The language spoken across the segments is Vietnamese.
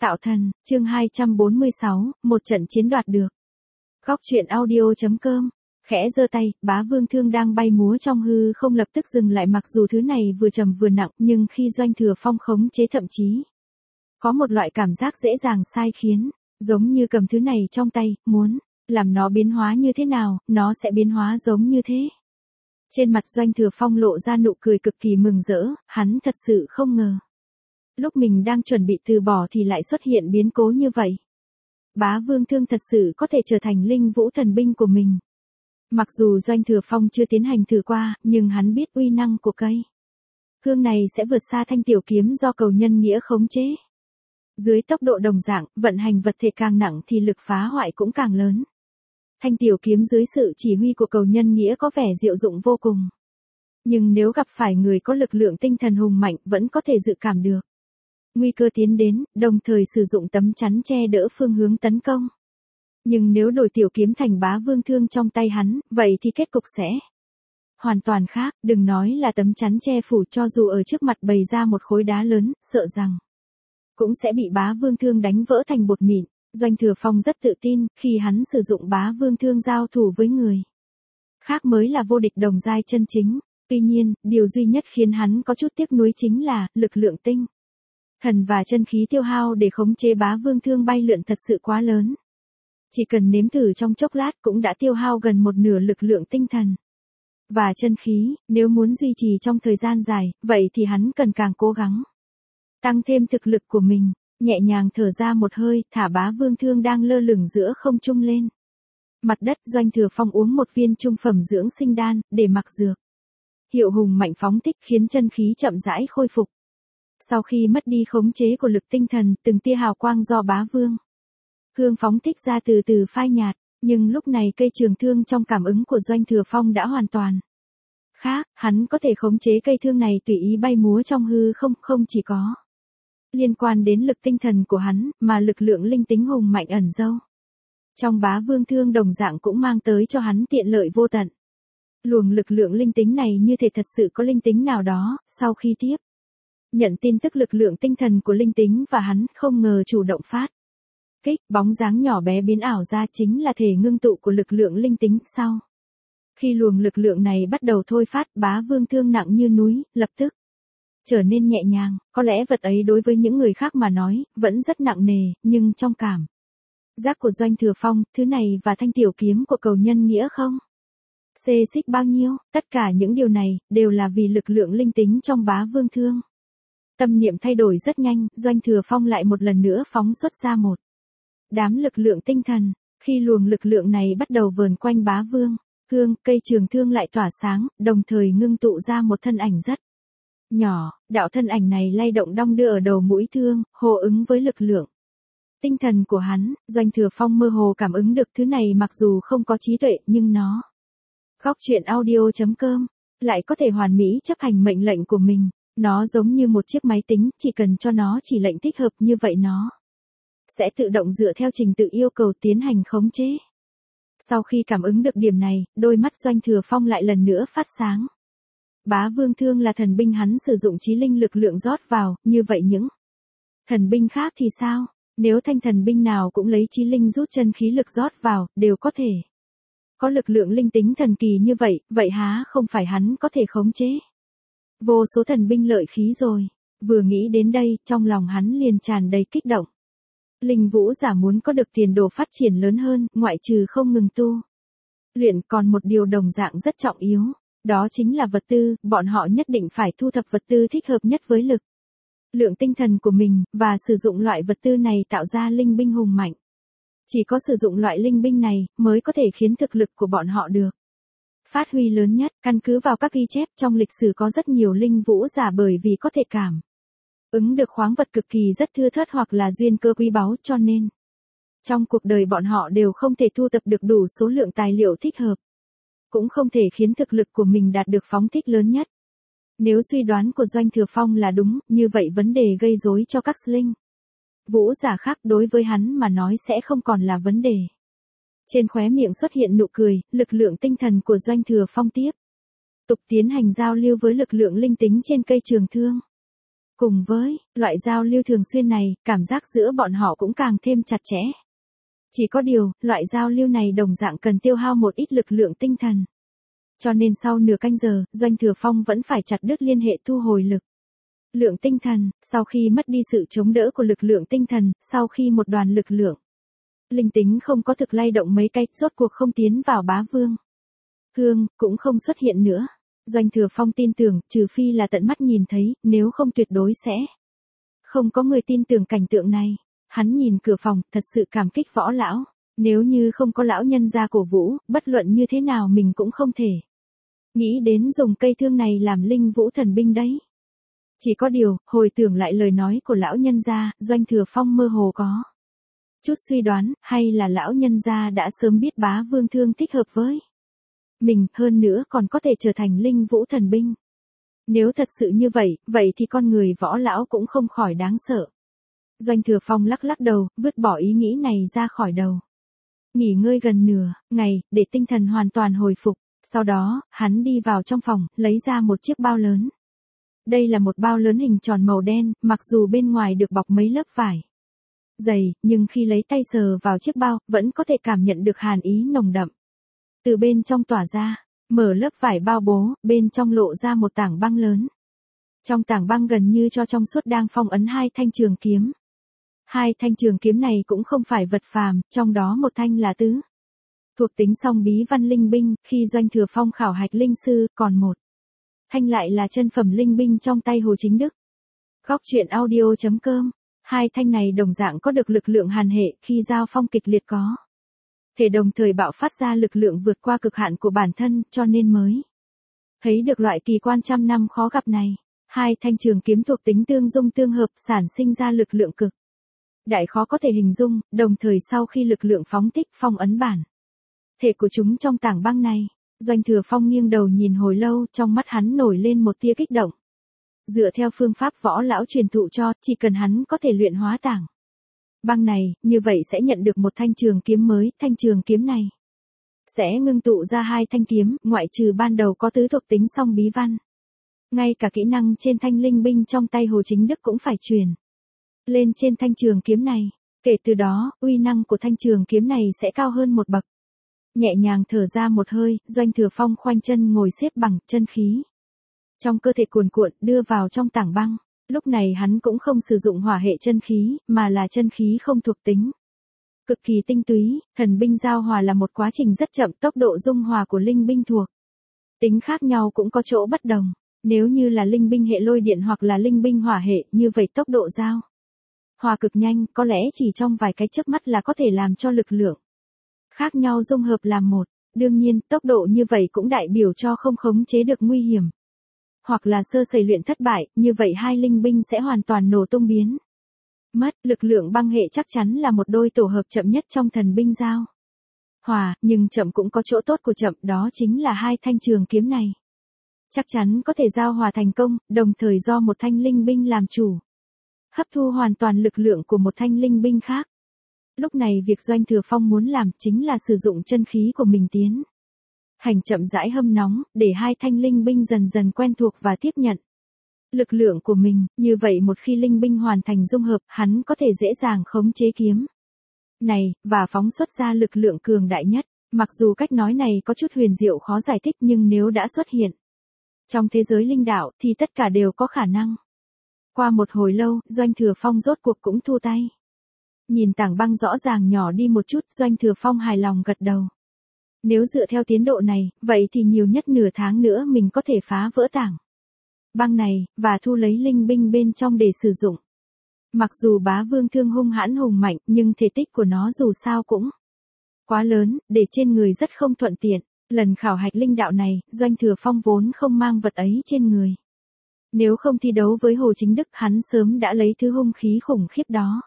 Tạo thần, chương 246, một trận chiến đoạt được. Góc truyện audio.com. Khẽ giơ tay, Bá Vương Thương đang bay múa trong hư không lập tức dừng lại, mặc dù thứ này vừa trầm vừa nặng, nhưng khi Doanh Thừa Phong khống chế thậm chí có một loại cảm giác dễ dàng sai khiến, giống như cầm thứ này trong tay, muốn làm nó biến hóa như thế nào, nó sẽ biến hóa giống như thế. Trên mặt Doanh Thừa Phong lộ ra nụ cười cực kỳ mừng rỡ, hắn thật sự không ngờ. Lúc mình đang chuẩn bị từ bỏ thì lại xuất hiện biến cố như vậy. Bá Vương Thương thật sự có thể trở thành linh vũ thần binh của mình. Mặc dù Doanh Thừa Phong chưa tiến hành thử qua, nhưng hắn biết uy năng của cây thương này sẽ vượt xa thanh tiểu kiếm do cầu nhân nghĩa khống chế. Dưới tốc độ đồng dạng, vận hành vật thể càng nặng thì lực phá hoại cũng càng lớn. Thanh tiểu kiếm dưới sự chỉ huy của cầu nhân nghĩa có vẻ diệu dụng vô cùng. Nhưng nếu gặp phải người có lực lượng tinh thần hùng mạnh vẫn có thể dự cảm được nguy cơ tiến đến, đồng thời sử dụng tấm chắn che đỡ phương hướng tấn công. Nhưng nếu đổi tiểu kiếm thành Bá Vương Thương trong tay hắn, vậy thì kết cục sẽ hoàn toàn khác, đừng nói là tấm chắn che phủ, cho dù ở trước mặt bày ra một khối đá lớn, sợ rằng cũng sẽ bị Bá Vương Thương đánh vỡ thành bột mịn. Doanh Thừa Phong rất tự tin, khi hắn sử dụng Bá Vương Thương giao thủ với người khác mới là vô địch đồng giai chân chính. Tuy nhiên, điều duy nhất khiến hắn có chút tiếc nuối chính là lực lượng tinh thần và chân khí tiêu hao để khống chế Bá Vương Thương bay lượn thật sự quá lớn. Chỉ cần nếm thử trong chốc lát cũng đã tiêu hao gần một nửa lực lượng tinh thần và chân khí, nếu muốn duy trì trong thời gian dài, vậy thì hắn cần càng cố gắng tăng thêm thực lực của mình. Nhẹ nhàng thở ra một hơi, thả Bá Vương Thương đang lơ lửng giữa không trung lên mặt đất. Doanh Thừa Phong uống một viên trung phẩm dưỡng sinh đan, để mặc dược hiệu hùng mạnh phóng thích khiến chân khí chậm rãi khôi phục. Sau khi mất đi khống chế của lực tinh thần, từng tia hào quang do Bá Vương Thương phóng thích ra từ từ phai nhạt, nhưng lúc này cây trường thương trong cảm ứng của Doanh Thừa Phong đã hoàn toàn khác, hắn có thể khống chế cây thương này tùy ý bay múa trong hư không, không chỉ có liên quan đến lực tinh thần của hắn, mà lực lượng linh tính hùng mạnh ẩn giấu trong Bá Vương Thương đồng dạng cũng mang tới cho hắn tiện lợi vô tận. Luồng lực lượng linh tính này như thể thật sự có linh tính nào đó, sau khi tiếp nhận tin tức lực lượng tinh thần của linh tính và hắn không ngờ chủ động phát kích, bóng dáng nhỏ bé biến ảo ra chính là thể ngưng tụ của lực lượng linh tính. Sau khi luồng lực lượng này bắt đầu thôi phát, Bá Vương Thương nặng như núi, lập tức trở nên nhẹ nhàng. Có lẽ vật ấy đối với những người khác mà nói, vẫn rất nặng nề, nhưng trong cảm giác của Doanh Thừa Phong, thứ này và thanh tiểu kiếm của cầu nhân nghĩa không xê xích bao nhiêu. Tất cả những điều này, đều là vì lực lượng linh tính trong Bá Vương Thương. Tâm niệm thay đổi rất nhanh, Doanh Thừa Phong lại một lần nữa phóng xuất ra một đám lực lượng tinh thần. Khi luồng lực lượng này bắt đầu vờn quanh Bá Vương Thương, cây trường thương lại tỏa sáng, đồng thời ngưng tụ ra một thân ảnh rất nhỏ. Đạo thân ảnh này lay động đong đưa ở đầu mũi thương, hô ứng với lực lượng tinh thần của hắn. Doanh Thừa Phong mơ hồ cảm ứng được thứ này mặc dù không có trí tuệ, nhưng nó góc truyện audio.com lại có thể hoàn mỹ chấp hành mệnh lệnh của mình. Nó giống như một chiếc máy tính, chỉ cần cho nó chỉ lệnh thích hợp như vậy nó sẽ tự động dựa theo trình tự yêu cầu tiến hành khống chế. Sau khi cảm ứng được điểm này, đôi mắt Doanh Thừa Phong lại lần nữa phát sáng. Bá Vương Thương là thần binh hắn sử dụng chí linh lực lượng rót vào, như vậy những thần binh khác thì sao? Nếu thanh thần binh nào cũng lấy chí linh rút chân khí lực rót vào, đều có thể có lực lượng linh tính thần kỳ như vậy, vậy há không phải hắn có thể khống chế vô số thần binh lợi khí rồi. Vừa nghĩ đến đây, trong lòng hắn liền tràn đầy kích động. Linh vũ giả muốn có được tiền đồ phát triển lớn hơn, ngoại trừ không ngừng tu luyện, còn một điều đồng dạng rất trọng yếu, đó chính là vật tư. Bọn họ nhất định phải thu thập vật tư thích hợp nhất với lực lượng tinh thần của mình, và sử dụng loại vật tư này tạo ra linh binh hùng mạnh. Chỉ có sử dụng loại linh binh này, mới có thể khiến thực lực của bọn họ được phát huy lớn nhất. Căn cứ vào các ghi chép trong lịch sử, có rất nhiều linh vũ giả bởi vì có thể cảm ứng được khoáng vật cực kỳ rất thưa thớt hoặc là duyên cơ quý báu, cho nên trong cuộc đời bọn họ đều không thể thu tập được đủ số lượng tài liệu thích hợp, cũng không thể khiến thực lực của mình đạt được phóng thích lớn nhất. Nếu suy đoán của Doanh Thừa Phong là đúng, như vậy vấn đề gây rối cho các linh vũ giả khác đối với hắn mà nói sẽ không còn là vấn đề. Trên khóe miệng xuất hiện nụ cười, lực lượng tinh thần của Doanh Thừa Phong tiếp tục tiến hành giao lưu với lực lượng linh tính trên cây trường thương. Cùng với loại giao lưu thường xuyên này, cảm giác giữa bọn họ cũng càng thêm chặt chẽ. Chỉ có điều, loại giao lưu này đồng dạng cần tiêu hao một ít lực lượng tinh thần. Cho nên sau nửa canh giờ, Doanh Thừa Phong vẫn phải chặt đứt liên hệ thu hồi lực lượng tinh thần, sau khi mất đi sự chống đỡ của lực lượng tinh thần, sau khi một đoàn lực lượng linh tính không có thực lay động mấy cái, rốt cuộc không tiến vào Bá Vương Thương, cũng không xuất hiện nữa. Doanh Thừa Phong tin tưởng, trừ phi là tận mắt nhìn thấy, nếu không tuyệt đối sẽ không có người tin tưởng cảnh tượng này. Hắn nhìn cửa phòng, thật sự cảm kích Võ lão. Nếu như không có lão nhân gia cổ vũ, bất luận như thế nào mình cũng không thể nghĩ đến dùng cây thương này làm linh vũ thần binh đấy. Chỉ có điều, hồi tưởng lại lời nói của lão nhân gia, Doanh Thừa Phong mơ hồ có chút suy đoán, hay là lão nhân gia đã sớm biết Bá Vương Thương thích hợp với mình, hơn nữa còn có thể trở thành linh vũ thần binh. Nếu thật sự như vậy, vậy thì con người Võ lão cũng không khỏi đáng sợ. Doanh Thừa Phong lắc lắc đầu, vứt bỏ ý nghĩ này ra khỏi đầu. Nghỉ ngơi gần nửa ngày, để tinh thần hoàn toàn hồi phục. Sau đó, hắn đi vào trong phòng, lấy ra một chiếc bao lớn. Đây là một bao lớn hình tròn màu đen, mặc dù bên ngoài được bọc mấy lớp vải dày, nhưng khi lấy tay sờ vào chiếc bao, vẫn có thể cảm nhận được hàn ý nồng đậm từ bên trong tỏa ra. Mở lớp vải bao bố, bên trong lộ ra một tảng băng lớn. Trong tảng băng gần như cho trong suốt đang phong ấn hai thanh trường kiếm. Hai thanh trường kiếm này cũng không phải vật phàm, trong đó một thanh là tứ thuộc tính song bí văn linh binh, khi Doanh Thừa Phong khảo hạch linh sư, còn một thanh lại là chân phẩm linh binh trong tay Hồ Chính Đức. Góc truyện audio.com. Hai thanh này đồng dạng có được lực lượng hàn hệ, khi giao phong kịch liệt có thể đồng thời bạo phát ra lực lượng vượt qua cực hạn của bản thân, cho nên mới thấy được loại kỳ quan trăm năm khó gặp này. Hai thanh trường kiếm thuộc tính tương dung tương hợp, sản sinh ra lực lượng cực đại khó có thể hình dung, đồng thời sau khi lực lượng phóng thích phong ấn bản thể của chúng trong tảng băng này. Doanh Thừa Phong nghiêng đầu nhìn hồi lâu, trong mắt hắn nổi lên một tia kích động. Dựa theo phương pháp Võ lão truyền thụ cho, chỉ cần hắn có thể luyện hóa tảng băng này, như vậy sẽ nhận được một thanh trường kiếm mới. Thanh trường kiếm này sẽ ngưng tụ ra hai thanh kiếm, ngoại trừ ban đầu có tứ thuộc tính song bí văn. Ngay cả kỹ năng trên thanh linh binh trong tay Hồ Chính Đức cũng phải truyền lên trên thanh trường kiếm này. Kể từ đó, uy năng của thanh trường kiếm này sẽ cao hơn một bậc. Nhẹ nhàng thở ra một hơi, Doanh Thừa Phong khoanh chân ngồi xếp bằng, chân khí trong cơ thể cuồn cuộn đưa vào trong tảng băng. Lúc này hắn cũng không sử dụng hỏa hệ chân khí, mà là chân khí không thuộc tính cực kỳ tinh túy. Thần binh giao hòa là một quá trình rất chậm, tốc độ dung hòa của linh binh thuộc tính khác nhau cũng có chỗ bất đồng. Nếu như là linh binh hệ lôi điện hoặc là linh binh hỏa hệ, như vậy tốc độ giao hòa cực nhanh, có lẽ chỉ trong vài cái chớp mắt là có thể làm cho lực lượng khác nhau dung hợp làm một. Đương nhiên, tốc độ như vậy cũng đại biểu cho không khống chế được nguy hiểm, hoặc là sơ sẩy luyện thất bại, như vậy hai linh binh sẽ hoàn toàn nổ tung biến mất. Lực lượng băng hệ chắc chắn là một đôi tổ hợp chậm nhất trong thần binh giao hòa, nhưng chậm cũng có chỗ tốt của chậm, đó chính là hai thanh trường kiếm này chắc chắn có thể giao hòa thành công, đồng thời do một thanh linh binh làm chủ, hấp thu hoàn toàn lực lượng của một thanh linh binh khác. Lúc này việc Doanh Thừa Phong muốn làm chính là sử dụng chân khí của mình tiến hành chậm rãi hâm nóng, để hai thanh linh binh dần dần quen thuộc và tiếp nhận lực lượng của mình. Như vậy một khi linh binh hoàn thành dung hợp, hắn có thể dễ dàng khống chế kiếm này, và phóng xuất ra lực lượng cường đại nhất. Mặc dù cách nói này có chút huyền diệu khó giải thích, nhưng nếu đã xuất hiện trong thế giới linh đạo, thì tất cả đều có khả năng. Qua một hồi lâu, Doanh Thừa Phong rốt cuộc cũng thu tay. Nhìn tảng băng rõ ràng nhỏ đi một chút, Doanh Thừa Phong hài lòng gật đầu. Nếu dựa theo tiến độ này, vậy thì nhiều nhất nửa tháng nữa mình có thể phá vỡ tảng băng này, và thu lấy linh binh bên trong để sử dụng. Mặc dù Bá Vương Thương hung hãn hùng mạnh, nhưng thể tích của nó dù sao cũng quá lớn, để trên người rất không thuận tiện. Lần khảo hạch linh đạo này, Doanh Thừa Phong vốn không mang vật ấy trên người. Nếu không thi đấu với Hồ Chính Đức, hắn sớm đã lấy thứ hung khí khủng khiếp đó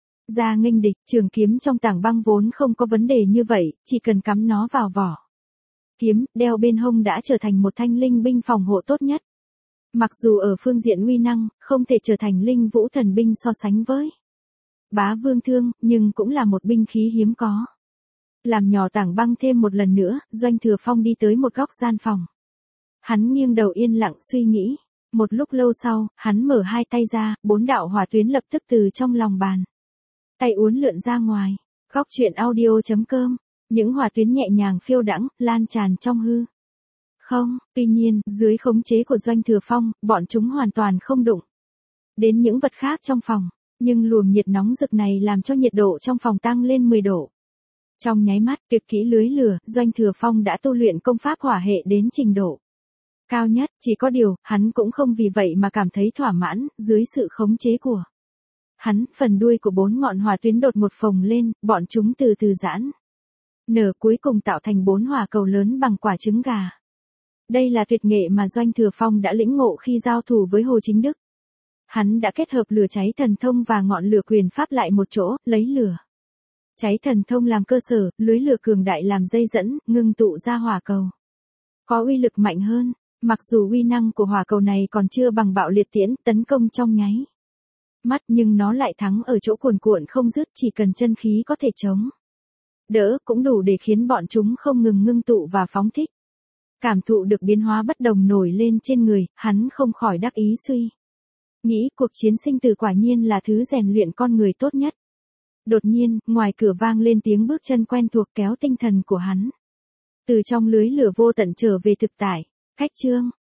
ra nghênh địch. Trường kiếm trong tảng băng vốn không có vấn đề như vậy, chỉ cần cắm nó vào vỏ kiếm, đeo bên hông đã trở thành một thanh linh binh phòng hộ tốt nhất. Mặc dù ở phương diện uy năng, không thể trở thành linh vũ thần binh so sánh với Bá Vương Thương, nhưng cũng là một binh khí hiếm có. Làm nhỏ tảng băng thêm một lần nữa, Doanh Thừa Phong đi tới một góc gian phòng. Hắn nghiêng đầu yên lặng suy nghĩ. Một lúc lâu sau, hắn mở hai tay ra, 4 đạo hỏa tuyến lập tức từ trong lòng bàn tay uốn lượn ra ngoài. Góc truyện audio.com. Những hỏa tuyến nhẹ nhàng phiêu đãng, lan tràn trong hư không. Tuy nhiên, dưới khống chế của Doanh Thừa Phong, bọn chúng hoàn toàn không đụng đến những vật khác trong phòng. Nhưng luồng nhiệt nóng rực này làm cho nhiệt độ trong phòng tăng lên 10 độ. Trong nháy mắt, tuyệt kỹ lưới lửa, Doanh Thừa Phong đã tu luyện công pháp hỏa hệ đến trình độ cao nhất. Chỉ có điều, hắn cũng không vì vậy mà cảm thấy thỏa mãn. Dưới sự khống chế của hắn, phần đuôi của 4 ngọn hỏa tuyến đột một phồng lên, bọn chúng từ từ giãn nở, cuối cùng tạo thành 4 hỏa cầu lớn bằng quả trứng gà. Đây là tuyệt nghệ mà Doanh Thừa Phong đã lĩnh ngộ khi giao thủ với Hồ Chính Đức. Hắn đã kết hợp lửa cháy thần thông và ngọn lửa quyền pháp lại một chỗ, lấy lửa cháy thần thông làm cơ sở, lưới lửa cường đại làm dây dẫn, ngưng tụ ra hỏa cầu có uy lực mạnh hơn. Mặc dù uy năng của hỏa cầu này còn chưa bằng bạo liệt tiễn tấn công trong nháy mắt, nhưng nó lại thắng ở chỗ cuồn cuộn không dứt, chỉ cần chân khí có thể chống đỡ cũng đủ để khiến bọn chúng không ngừng ngưng tụ và phóng thích. Cảm thụ được biến hóa bất đồng nổi lên trên người, hắn không khỏi đắc ý suy nghĩ cuộc chiến sinh tử quả nhiên là thứ rèn luyện con người tốt nhất. Đột nhiên, ngoài cửa vang lên tiếng bước chân quen thuộc kéo tinh thần của hắn từ trong lưới lửa vô tận trở về thực tại. Khách chương